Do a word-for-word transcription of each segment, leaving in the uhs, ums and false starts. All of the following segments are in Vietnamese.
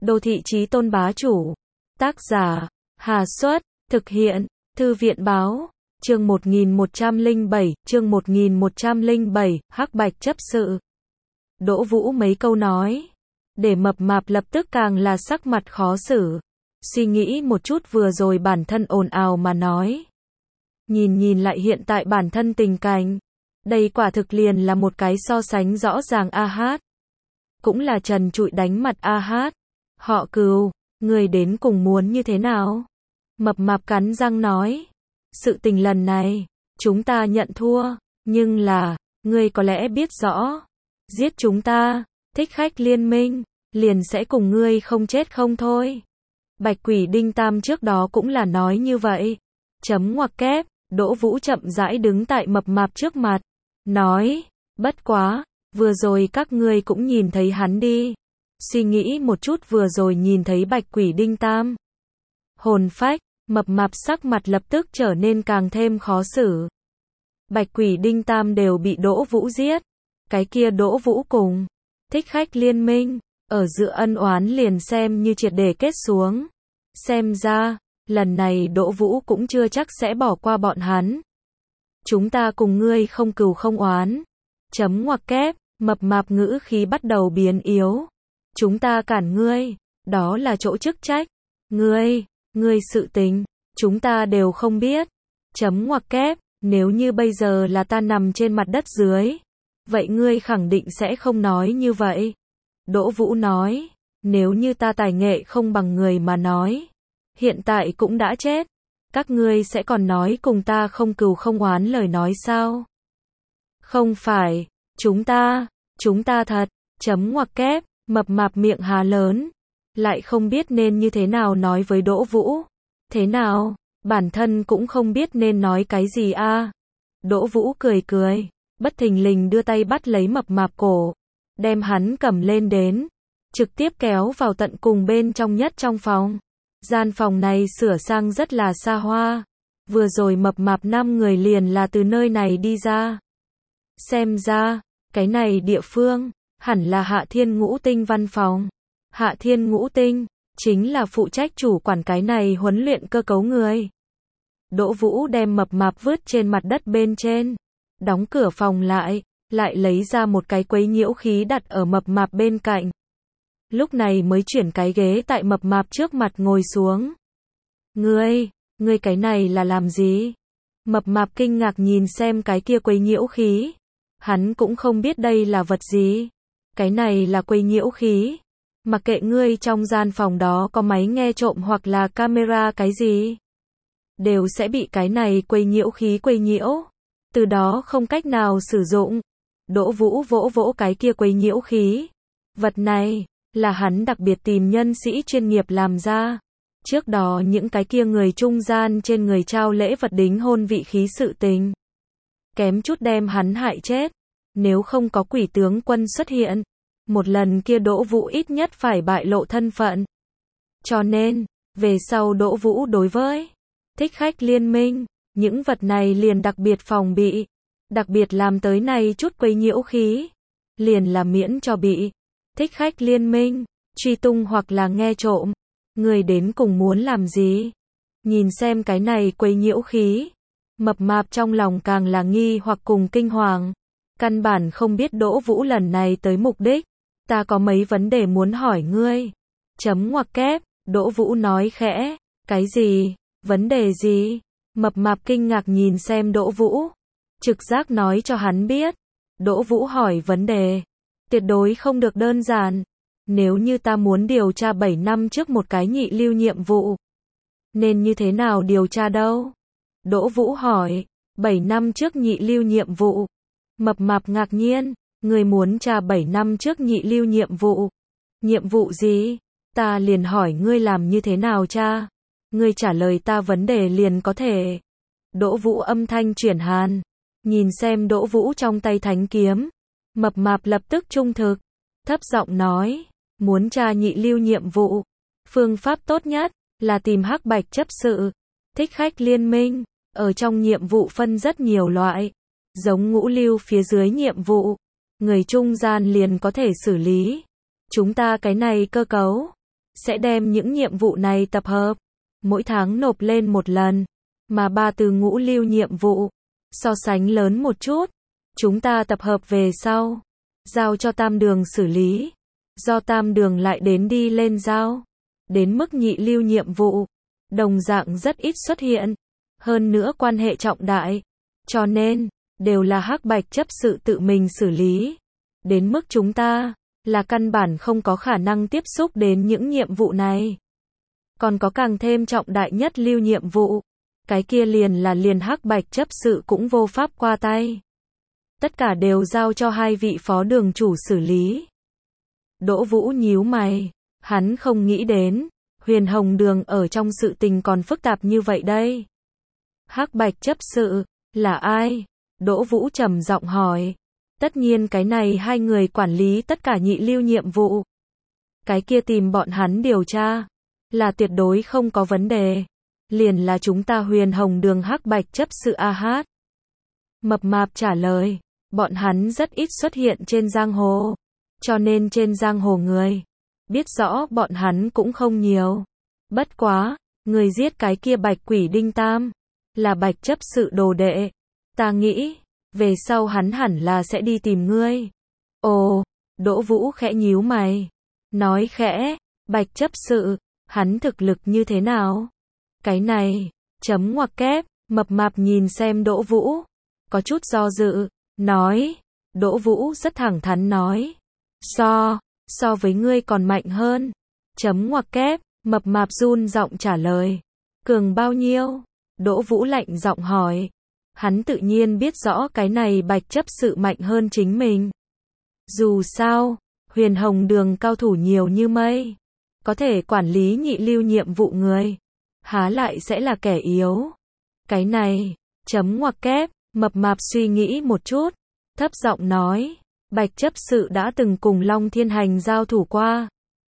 Đô thị chí tôn bá chủ. Tác giả, Hà Xuất, thực hiện, Thư viện báo, chương một nghìn một trăm lẻ bảy, chương một nghìn một trăm lẻ bảy, hắc bạch chấp sự. Đỗ Vũ mấy câu nói, để mập mạp lập tức càng là sắc mặt khó xử. Suy nghĩ một chút vừa rồi bản thân ồn ào mà nói. Nhìn nhìn lại hiện tại bản thân tình cảnh. Đây quả thực liền là một cái so sánh rõ ràng a hát. Cũng là trần trụi đánh mặt a hát. Họ Cừu, người đến cùng muốn như thế nào? Mập mạp cắn răng nói. Sự tình lần này, chúng ta nhận thua, nhưng là, ngươi có lẽ biết rõ. Giết chúng ta, thích khách liên minh, liền sẽ cùng ngươi không chết không thôi. Bạch Quỷ Đinh Tam trước đó cũng là nói như vậy. Chấm ngoặc kép, Đỗ Vũ chậm rãi đứng tại mập mạp trước mặt. Nói, bất quá, vừa rồi các ngươi cũng nhìn thấy hắn đi. Suy nghĩ một chút vừa rồi nhìn thấy Bạch Quỷ Đinh Tam. Hồn phách, mập mạp sắc mặt lập tức trở nên càng thêm khó xử. Bạch Quỷ Đinh Tam đều bị Đỗ Vũ giết. Cái kia Đỗ Vũ cùng thích khách liên minh, ở giữa ân oán liền xem như triệt để kết xuống. Xem ra, lần này Đỗ Vũ cũng chưa chắc sẽ bỏ qua bọn hắn. Chúng ta cùng ngươi không cừu không oán. Chấm ngoặc kép, mập mạp ngữ khí bắt đầu biến yếu. Chúng ta cản ngươi, đó là chỗ chức trách. Ngươi, ngươi sự tình, chúng ta đều không biết. Chấm ngoặc kép, nếu như bây giờ là ta nằm trên mặt đất dưới, vậy ngươi khẳng định sẽ không nói như vậy. Đỗ Vũ nói, nếu như ta tài nghệ không bằng người mà nói, hiện tại cũng đã chết. Các ngươi sẽ còn nói cùng ta không cừu không oán lời nói sao? Không phải, chúng ta, chúng ta thật, chấm ngoặc kép, mập mạp miệng há lớn, lại không biết nên như thế nào nói với Đỗ Vũ. Thế nào, bản thân cũng không biết nên nói cái gì a. À? Đỗ Vũ cười cười, bất thình lình đưa tay bắt lấy mập mạp cổ, đem hắn cầm lên đến, trực tiếp kéo vào tận cùng bên trong nhất trong phòng. Gian phòng này sửa sang rất là xa hoa. Vừa rồi mập mạp năm người liền là từ nơi này đi ra. Xem ra, cái này địa phương, hẳn là Hạ Thiên Ngũ Tinh văn phòng. Hạ Thiên Ngũ Tinh, chính là phụ trách chủ quản cái này huấn luyện cơ cấu người. Đỗ Vũ đem mập mạp vứt trên mặt đất bên trên. Đóng cửa phòng lại, lại lấy ra một cái quấy nhiễu khí đặt ở mập mạp bên cạnh. Lúc này mới chuyển cái ghế tại mập mạp trước mặt ngồi xuống. Ngươi, ngươi cái này là làm gì? Mập mạp kinh ngạc nhìn xem cái kia quấy nhiễu khí. Hắn cũng không biết đây là vật gì. Cái này là quấy nhiễu khí. Mặc kệ ngươi trong gian phòng đó có máy nghe trộm hoặc là camera cái gì, đều sẽ bị cái này quấy nhiễu khí quấy nhiễu. Từ đó không cách nào sử dụng. Đỗ Vũ vỗ vỗ cái kia quấy nhiễu khí. Vật này là hắn đặc biệt tìm nhân sĩ chuyên nghiệp làm ra. Trước đó những cái kia người trung gian trên người trao lễ vật đính hôn vị khí sự tình, kém chút đem hắn hại chết. Nếu không có quỷ tướng quân xuất hiện, một lần kia Đỗ Vũ ít nhất phải bại lộ thân phận. Cho nên, về sau Đỗ Vũ đối với thích khách liên minh, những vật này liền đặc biệt phòng bị. Đặc biệt làm tới này chút quấy nhiễu khí, liền là miễn cho bị thích khách liên minh truy tung hoặc là nghe trộm. Người đến cùng muốn làm gì? Nhìn xem cái này quấy nhiễu khí, mập mạp trong lòng càng là nghi hoặc cùng kinh hoàng. Căn bản không biết Đỗ Vũ lần này tới mục đích. Ta có mấy vấn đề muốn hỏi ngươi. Chấm ngoặc kép, Đỗ Vũ nói khẽ. Cái gì? Vấn đề gì? Mập mạp kinh ngạc nhìn xem Đỗ Vũ. Trực giác nói cho hắn biết. Đỗ Vũ hỏi vấn đề tuyệt đối không được đơn giản. Nếu như ta muốn điều tra bảy năm trước một cái nhị lưu nhiệm vụ, nên như thế nào điều tra đâu? Đỗ Vũ hỏi, bảy năm trước nhị lưu nhiệm vụ. Mập mạp ngạc nhiên, người muốn tra bảy năm trước nhị lưu nhiệm vụ. Nhiệm vụ gì? Ta liền hỏi ngươi làm như thế nào cha? Ngươi trả lời ta vấn đề liền có thể. Đỗ Vũ âm thanh chuyển hàn, nhìn xem Đỗ Vũ trong tay thánh kiếm. Mập mạp lập tức trung thực, thấp giọng nói, muốn tra nhị lưu nhiệm vụ, phương pháp tốt nhất là tìm hắc bạch chấp sự, thích khách liên minh. Ở trong nhiệm vụ phân rất nhiều loại, giống ngũ lưu phía dưới nhiệm vụ, người trung gian liền có thể xử lý. Chúng ta cái này cơ cấu, sẽ đem những nhiệm vụ này tập hợp, mỗi tháng nộp lên một lần, mà ba từ ngũ lưu nhiệm vụ, so sánh lớn một chút, chúng ta tập hợp về sau, giao cho tam đường xử lý, do tam đường lại đến đi lên giao, đến mức nhị lưu nhiệm vụ, đồng dạng rất ít xuất hiện, hơn nữa quan hệ trọng đại, cho nên, đều là Hắc Bạch chấp sự tự mình xử lý, đến mức chúng ta, là căn bản không có khả năng tiếp xúc đến những nhiệm vụ này. Còn có càng thêm trọng đại nhất lưu nhiệm vụ, cái kia liền là liền Hắc Bạch chấp sự cũng vô pháp qua tay. Tất cả đều giao cho hai vị phó đường chủ xử lý. Đỗ Vũ nhíu mày, hắn không nghĩ đến, Huyền Hồng Đường ở trong sự tình còn phức tạp như vậy đây. Hắc Bạch chấp sự, là ai? Đỗ Vũ trầm giọng hỏi. Tất nhiên cái này hai người quản lý tất cả nhị lưu nhiệm vụ. Cái kia tìm bọn hắn điều tra, là tuyệt đối không có vấn đề. Liền là chúng ta Huyền Hồng Đường Hắc Bạch chấp sự a hát. Mập mạp trả lời, bọn hắn rất ít xuất hiện trên giang hồ, cho nên trên giang hồ người, biết rõ bọn hắn cũng không nhiều. Bất quá, người giết cái kia Bạch Quỷ Đinh Tam, là Bạch chấp sự đồ đệ. Ta nghĩ, về sau hắn hẳn là sẽ đi tìm ngươi. Ồ, Đỗ Vũ khẽ nhíu mày, nói khẽ, Bạch chấp sự, hắn thực lực như thế nào? Cái này, chấm ngoặc kép, mập mạp nhìn xem Đỗ Vũ, có chút do dự, nói, Đỗ Vũ rất thẳng thắn nói, so, so với ngươi còn mạnh hơn, chấm ngoặc kép, mập mạp run giọng trả lời, cường bao nhiêu? Đỗ Vũ lạnh giọng hỏi, hắn tự nhiên biết rõ cái này Bạch chấp sự mạnh hơn chính mình. Dù sao, Huyền Hồng Đường cao thủ nhiều như mây, có thể quản lý nhị lưu nhiệm vụ người, há lại sẽ là kẻ yếu. Cái này, chấm ngoặc kép, mập mạp suy nghĩ một chút, thấp giọng nói, Bạch chấp sự đã từng cùng Long Thiên Hành giao thủ qua.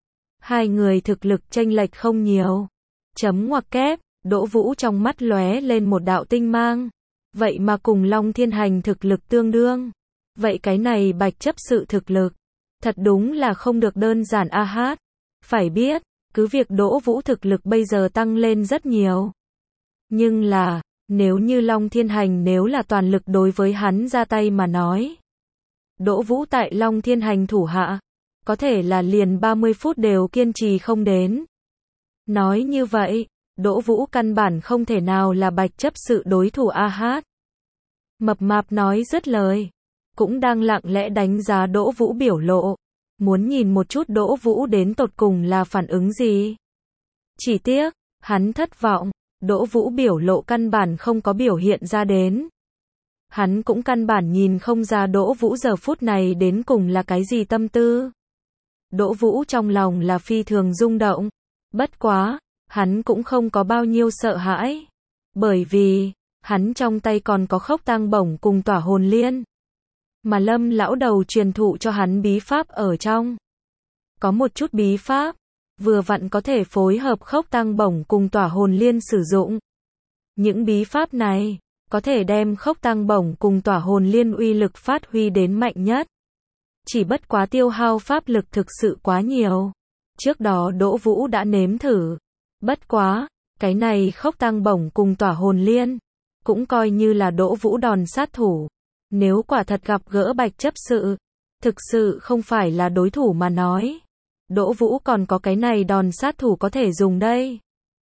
Hai người thực lực chênh lệch không nhiều. Chấm ngoặc kép, Đỗ Vũ trong mắt lóe lên một đạo tinh mang. Vậy mà cùng Long Thiên Hành thực lực tương đương. Vậy cái này Bạch chấp sự thực lực, thật đúng là không được đơn giản a hát. Phải biết, cứ việc Đỗ Vũ thực lực bây giờ tăng lên rất nhiều. Nhưng là, nếu như Long Thiên Hành nếu là toàn lực đối với hắn ra tay mà nói. Đỗ Vũ tại Long Thiên Hành thủ hạ, có thể là liền ba mươi phút đều kiên trì không đến. Nói như vậy, Đỗ Vũ căn bản không thể nào là Bạch chấp sự đối thủ a hát. Mập mạp nói dứt lời, cũng đang lặng lẽ đánh giá Đỗ Vũ biểu lộ, muốn nhìn một chút Đỗ Vũ đến tột cùng là phản ứng gì. Chỉ tiếc, hắn thất vọng, Đỗ Vũ biểu lộ căn bản không có biểu hiện ra đến. Hắn cũng căn bản nhìn không ra Đỗ Vũ giờ phút này đến cùng là cái gì tâm tư. Đỗ Vũ trong lòng là phi thường rung động, bất quá, hắn cũng không có bao nhiêu sợ hãi, bởi vì, hắn trong tay còn có Khốc Tang Bổng cùng Tỏa Hồn Liên, mà Lâm lão đầu truyền thụ cho hắn bí pháp ở trong. Có một chút bí pháp, vừa vặn có thể phối hợp Khốc Tang Bổng cùng Tỏa Hồn Liên sử dụng. Những bí pháp này, có thể đem Khốc Tang Bổng cùng Tỏa Hồn Liên uy lực phát huy đến mạnh nhất. Chỉ bất quá tiêu hao pháp lực thực sự quá nhiều. Trước đó Đỗ Vũ đã nếm thử. Bất quá, cái này Khốc Tang Bổng cùng Tỏa Hồn Liên, cũng coi như là Đỗ Vũ đòn sát thủ. Nếu quả thật gặp gỡ Bạch chấp sự, thực sự không phải là đối thủ mà nói. Đỗ Vũ còn có cái này đòn sát thủ có thể dùng đây.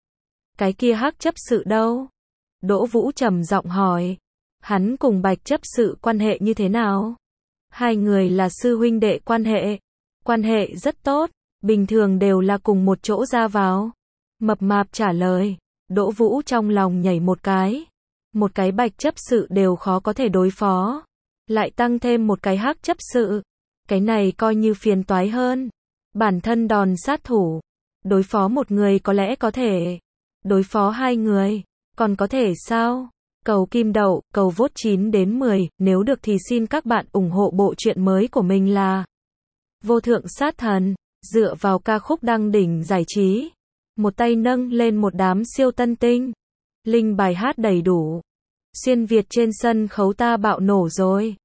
Cái kia Hắc chấp sự đâu? Đỗ Vũ trầm giọng hỏi. Hắn cùng Bạch chấp sự quan hệ như thế nào? Hai người là sư huynh đệ quan hệ. Quan hệ rất tốt, bình thường đều là cùng một chỗ ra vào. Mập mạp trả lời. Đỗ Vũ trong lòng nhảy một cái. Một cái Bạch chấp sự đều khó có thể đối phó. Lại tăng thêm một cái Hắc chấp sự. Cái này coi như phiền toái hơn. Bản thân đòn sát thủ. Đối phó một người có lẽ có thể. Đối phó hai người. Còn có thể sao? Cầu kim đậu, cầu vote chín đến mười, nếu được thì xin các bạn ủng hộ bộ truyện mới của mình là Vô Thượng Sát Thần, dựa vào ca khúc đăng đỉnh giải trí. Một tay nâng lên một đám siêu tân tinh. Linh bài hát đầy đủ. Xuyên Việt trên sân khấu ta bạo nổ rồi.